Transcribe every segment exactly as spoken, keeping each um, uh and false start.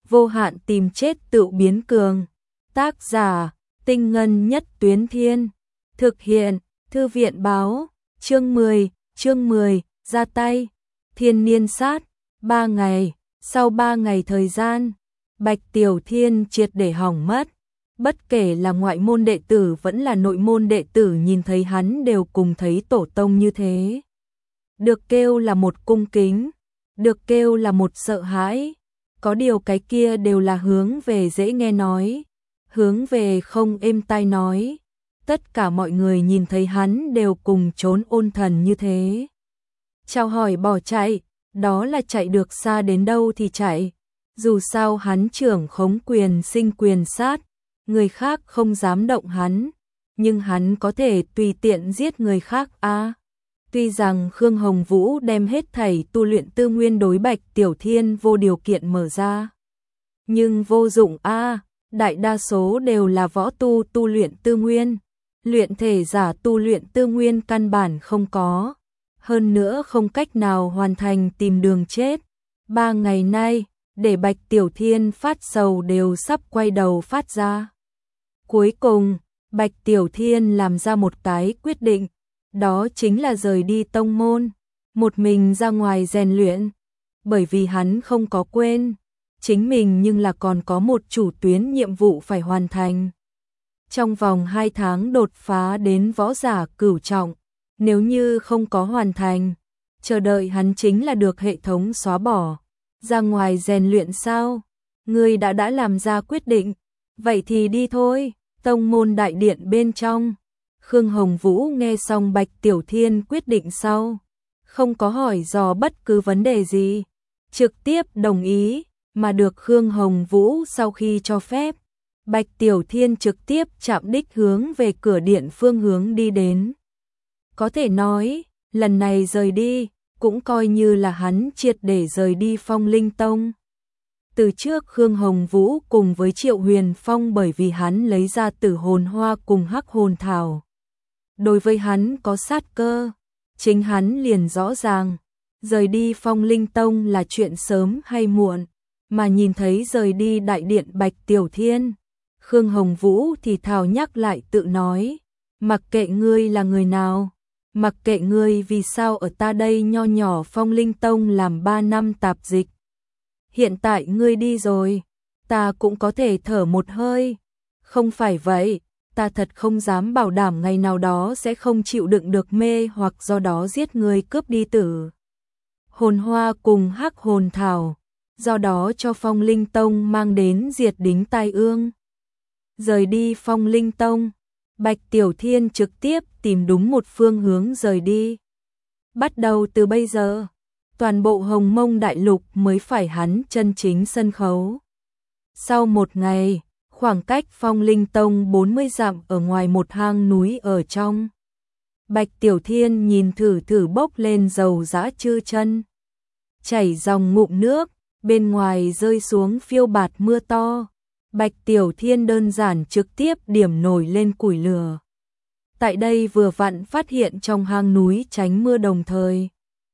vô hạn tìm chết tự biến cường. Tác giả, Tinh Ngân Nhất Tuyến Thiên. Thực hiện, Thư viện báo, chương mười, chương mười, ra tay. Thiên niên sát, ba ngày, sau ba ngày thời gian, Bạch Tiểu Thiên triệt để hỏng mất. Bất kể là ngoại môn đệ tử vẫn là nội môn đệ tử nhìn thấy hắn đều cùng thấy tổ tông như thế. Được kêu là một cung kính, được kêu là một sợ hãi, có điều cái kia đều là hướng về dễ nghe nói, hướng về không êm tai nói. Tất cả mọi người nhìn thấy hắn đều cùng trốn ôn thần như thế. Chào hỏi bỏ chạy, đó là chạy được xa đến đâu thì chạy. Dù sao hắn trưởng khống quyền sinh quyền sát, người khác không dám động hắn, nhưng hắn có thể tùy tiện giết người khác a. À, tuy rằng Khương Hồng Vũ đem hết thảy tu luyện tư nguyên đối Bạch Tiểu Thiên vô điều kiện mở ra, nhưng vô dụng a, à, đại đa số đều là võ tu tu luyện tư nguyên, luyện thể giả tu luyện tư nguyên căn bản không có, hơn nữa không cách nào hoàn thành tìm đường chết. Ba ngày nay, để Bạch Tiểu Thiên phát sầu đều sắp quay đầu phát ra. Cuối cùng, Bạch Tiểu Thiên làm ra một cái quyết định, đó chính là rời đi tông môn, một mình ra ngoài rèn luyện, bởi vì hắn không có quên, chính mình nhưng là còn có một chủ tuyến nhiệm vụ phải hoàn thành. Trong vòng hai tháng đột phá đến võ giả cửu trọng, nếu như không có hoàn thành, chờ đợi hắn chính là được hệ thống xóa bỏ. Ra ngoài rèn luyện sao? Ngươi đã đã làm ra quyết định, vậy thì đi thôi. Tông môn đại điện bên trong, Khương Hồng Vũ nghe xong Bạch Tiểu Thiên quyết định sau, không có hỏi dò bất cứ vấn đề gì, trực tiếp đồng ý, mà được Khương Hồng Vũ sau khi cho phép, Bạch Tiểu Thiên trực tiếp chạm đích hướng về cửa điện phương hướng đi đến. Có thể nói, lần này rời đi, cũng coi như là hắn triệt để rời đi Phong Linh Tông. Từ trước Khương Hồng Vũ cùng với Triệu Huyền Phong bởi vì hắn lấy ra Tử Hồn Hoa cùng Hắc Hồn Thảo. Đối với hắn có sát cơ, chính hắn liền rõ ràng, rời đi Phong Linh Tông là chuyện sớm hay muộn, mà nhìn thấy rời đi đại điện Bạch Tiểu Thiên, Khương Hồng Vũ thì thào nhắc lại tự nói, mặc kệ ngươi là người nào, mặc kệ ngươi vì sao ở ta đây nho nhỏ Phong Linh Tông làm ba năm tạp dịch. Hiện tại ngươi đi rồi, ta cũng có thể thở một hơi. Không phải vậy, ta thật không dám bảo đảm ngày nào đó sẽ không chịu đựng được mê hoặc do đó giết ngươi cướp đi Tử Hồn Hoa cùng Hắc Hồn Thảo, do đó cho Phong Linh Tông mang đến diệt đính tai ương. Rời đi Phong Linh Tông, Bạch Tiểu Thiên trực tiếp tìm đúng một phương hướng rời đi. Bắt đầu từ bây giờ, toàn bộ Hồng Mông Đại Lục mới phải hắn chân chính sân khấu. Sau một ngày, khoảng cách Phong Linh Tông bốn mươi dặm ở ngoài một hang núi ở trong, Bạch Tiểu Thiên nhìn thử thử bốc lên dầu dã chư chân, chảy dòng ngụm nước, bên ngoài rơi xuống phiêu bạt mưa to. Bạch Tiểu Thiên đơn giản trực tiếp điểm nổi lên củi lửa. Tại đây vừa vặn phát hiện trong hang núi tránh mưa đồng thời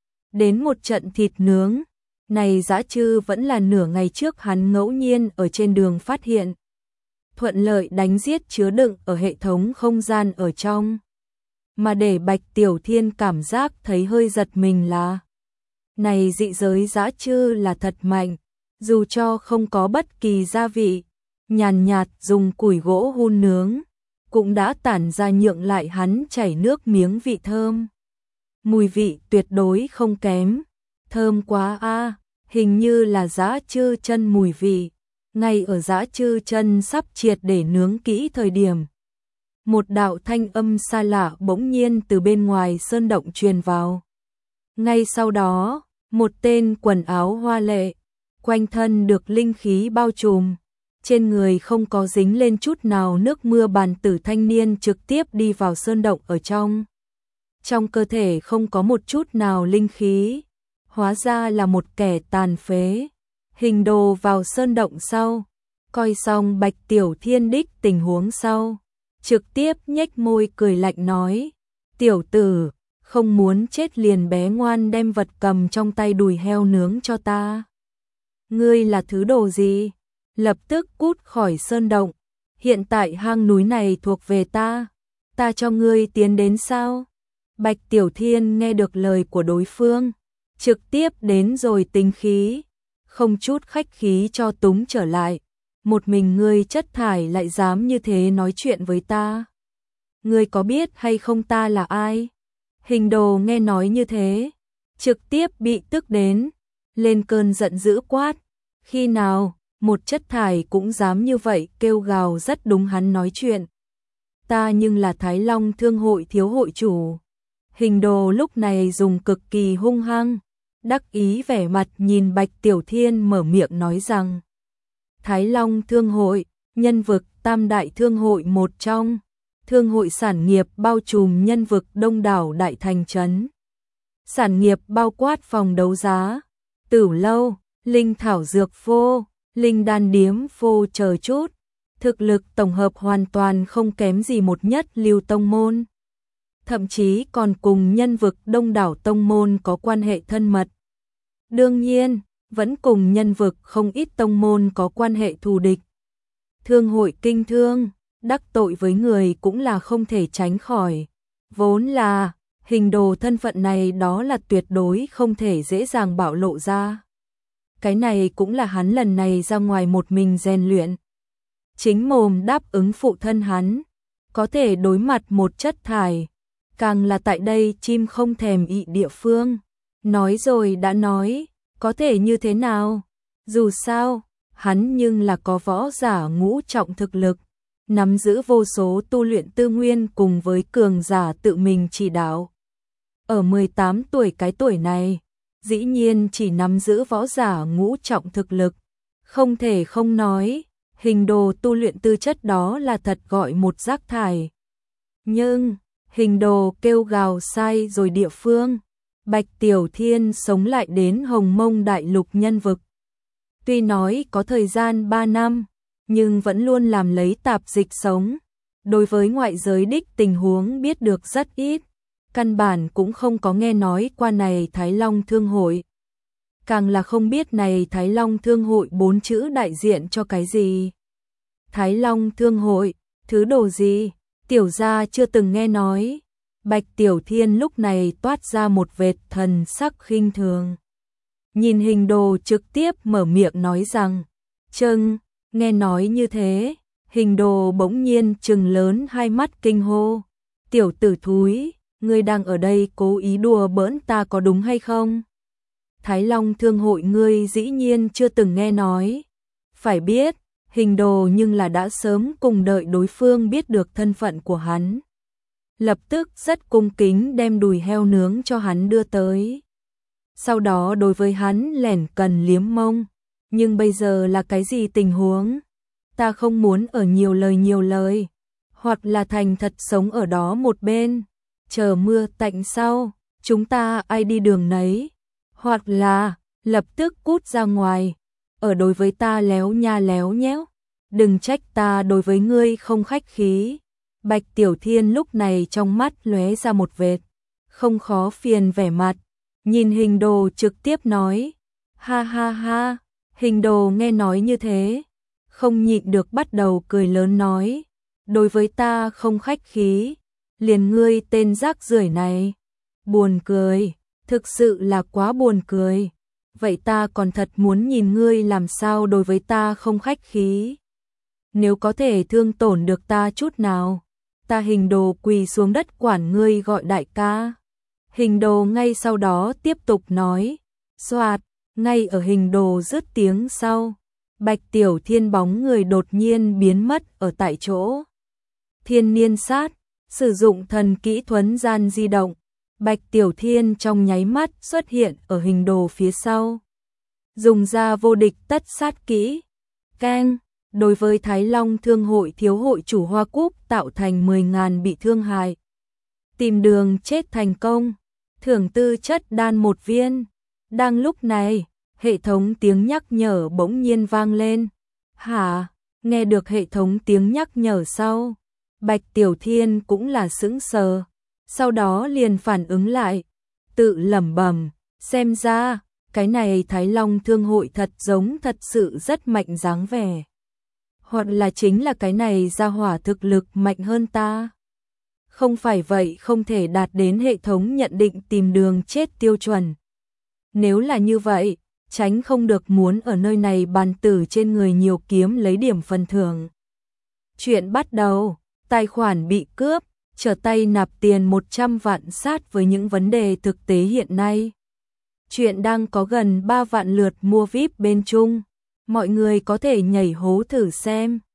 đến một trận thịt nướng, này dã chư vẫn là nửa ngày trước hắn ngẫu nhiên ở trên đường phát hiện. Thuận lợi đánh giết chứa đựng ở hệ thống không gian ở trong. Mà để Bạch Tiểu Thiên cảm giác thấy hơi giật mình là, này dị giới dã chư là thật mạnh, dù cho không có bất kỳ gia vị, nhàn nhạt dùng củi gỗ hun nướng, cũng đã tản ra nhượng lại hắn chảy nước miếng vị thơm. Mùi vị tuyệt đối không kém, thơm quá a, à, hình như là dã chư chân mùi vị. Ngay ở dã chư chân sắp triệt để nướng kỹ thời điểm, một đạo thanh âm xa lạ bỗng nhiên từ bên ngoài sơn động truyền vào. Ngay sau đó, một tên quần áo hoa lệ, quanh thân được linh khí bao trùm, trên người không có dính lên chút nào nước mưa bàn tử thanh niên trực tiếp đi vào sơn động ở trong. Trong cơ thể không có một chút nào linh khí, hóa ra là một kẻ tàn phế. Hình đồ vào sơn động sau, coi xong Bạch Tiểu Thiên đích tình huống sau, trực tiếp nhếch môi cười lạnh nói, tiểu tử, không muốn chết liền bé ngoan đem vật cầm trong tay đùi heo nướng cho ta. Ngươi là thứ đồ gì? lập tức cút khỏi sơn động. Hiện tại hang núi này thuộc về ta, ta cho ngươi tiến đến sao? Bạch Tiểu Thiên nghe được lời của đối phương, trực tiếp đến rồi tính khí, không chút khách khí cho túng trở lại. Một mình ngươi chất thải lại dám như thế nói chuyện với ta. Ngươi có biết hay không ta là ai? Hình Đồ nghe nói như thế, trực tiếp bị tức đến, lên cơn giận dữ quát. Khi nào, một chất thải cũng dám như vậy kêu gào, rất đúng hắn nói chuyện. Ta nhưng là Thái Long Thương hội thiếu hội chủ. Hình Đồ lúc này dùng cực kỳ hung hăng, đắc ý vẻ mặt nhìn Bạch Tiểu Thiên mở miệng nói rằng Thái Long Thương hội, nhân vực tam đại thương hội một trong, thương hội sản nghiệp bao trùm nhân vực đông đảo đại thành trấn. Sản nghiệp bao quát phòng đấu giá, tửu lâu, linh thảo dược phô, linh đan điếm phô chờ chút. Thực lực tổng hợp hoàn toàn không kém gì một nhất lưu tông môn. Thậm chí còn cùng nhân vực đông đảo tông môn có quan hệ thân mật. Đương nhiên, vẫn cùng nhân vực không ít tông môn có quan hệ thù địch. Thương hội kinh thương, đắc tội với người cũng là không thể tránh khỏi. Vốn là, Hình Đồ thân phận này đó là tuyệt đối không thể dễ dàng bạo lộ ra. Cái này cũng là hắn lần này ra ngoài một mình rèn luyện. Chính mồm đáp ứng phụ thân hắn, có thể đối mặt một chất thải, càng là tại đây chim không thèm ị địa phương. Nói rồi đã nói, có thể như thế nào? Dù sao, hắn nhưng là có võ giả ngũ trọng thực lực, nắm giữ vô số tu luyện tư nguyên cùng với cường giả tự mình chỉ đạo. Ở mười tám tuổi cái tuổi này, dĩ nhiên chỉ nắm giữ võ giả ngũ trọng thực lực, không thể không nói, Hình Đồ tu luyện tư chất đó là thật gọi một rác thải. Nhưng, Hình Đồ kêu gào sai rồi địa phương. Bạch Tiểu Thiên sống lại đến Hồng Mông Đại Lục nhân vực. Tuy nói có thời gian ba năm, nhưng vẫn luôn làm lấy tạp dịch sống. Đối với ngoại giới đích tình huống biết được rất ít, căn bản cũng không có nghe nói qua này Thái Long Thương hội. Càng là không biết này Thái Long Thương hội bốn chữ đại diện cho cái gì. Thái Long Thương hội, thứ đồ gì, tiểu gia chưa từng nghe nói. Bạch Tiểu Thiên lúc này toát ra một vệt thần sắc khinh thường. Nhìn Hình Đồ trực tiếp mở miệng nói rằng, châng, nghe nói như thế, Hình Đồ bỗng nhiên trừng lớn hai mắt kinh hô. Tiểu tử thúi, ngươi đang ở đây cố ý đùa bỡn ta có đúng hay không? Thái Long Thương hội ngươi dĩ nhiên chưa từng nghe nói. Phải biết, Hình Đồ nhưng là đã sớm cùng đợi đối phương biết được thân phận của hắn. Lập tức rất cung kính đem đùi heo nướng cho hắn đưa tới. Sau đó đối với hắn lẻn cần liếm mông. Nhưng bây giờ là cái gì tình huống? Ta không muốn ở nhiều lời nhiều lời. Hoặc là thành thật sống ở đó một bên. Chờ mưa tạnh sau, chúng ta ai đi đường nấy. Hoặc là, lập tức cút ra ngoài. Ở đối với ta léo nha léo nhéo. Đừng trách ta đối với ngươi không khách khí. Bạch Tiểu Thiên lúc này trong mắt lóe ra một vệt, không khó phiền vẻ mặt, nhìn Hình Đồ trực tiếp nói, ha ha ha, Hình Đồ nghe nói như thế, không nhịn được bắt đầu cười lớn nói, đối với ta không khách khí, liền ngươi tên rác rưởi này, buồn cười, thực sự là quá buồn cười, vậy ta còn thật muốn nhìn ngươi làm sao đối với ta không khách khí, nếu có thể thương tổn được ta chút nào. Ta Hình Đồ quỳ xuống đất quản ngươi gọi đại ca. Hình Đồ ngay sau đó tiếp tục nói, xoạt, ngay ở Hình Đồ dứt tiếng sau, Bạch Tiểu Thiên bóng người đột nhiên biến mất ở tại chỗ. Thiên niên sát, sử dụng thần kỹ thuấn gian di động, Bạch Tiểu Thiên trong nháy mắt xuất hiện ở Hình Đồ phía sau. Dùng ra vô địch tất sát kỹ, keng. Đối với Thái Long Thương hội thiếu hội chủ Hoa Cúc tạo thành mười nghìn bị thương hại. Tìm đường chết thành công, thưởng tư chất đan một viên. Đang lúc này, hệ thống tiếng nhắc nhở bỗng nhiên vang lên. Hả? Nghe được hệ thống tiếng nhắc nhở sau, Bạch Tiểu Thiên cũng là sững sờ. Sau đó liền phản ứng lại, tự lẩm bẩm, xem ra, cái này Thái Long Thương hội thật giống thật sự rất mạnh dáng vẻ. Hoặc là chính là cái này ra hỏa thực lực mạnh hơn ta. Không phải vậy không thể đạt đến hệ thống nhận định tìm đường chết tiêu chuẩn. Nếu là như vậy, tránh không được muốn ở nơi này bàn tử trên người nhiều kiếm lấy điểm phần thưởng. Chuyện bắt đầu, tài khoản bị cướp, trở tay nạp tiền một trăm vạn sát với những vấn đề thực tế hiện nay. Chuyện đang có gần ba vạn lượt mua víp bên Trung, mọi người có thể nhảy hố thử xem.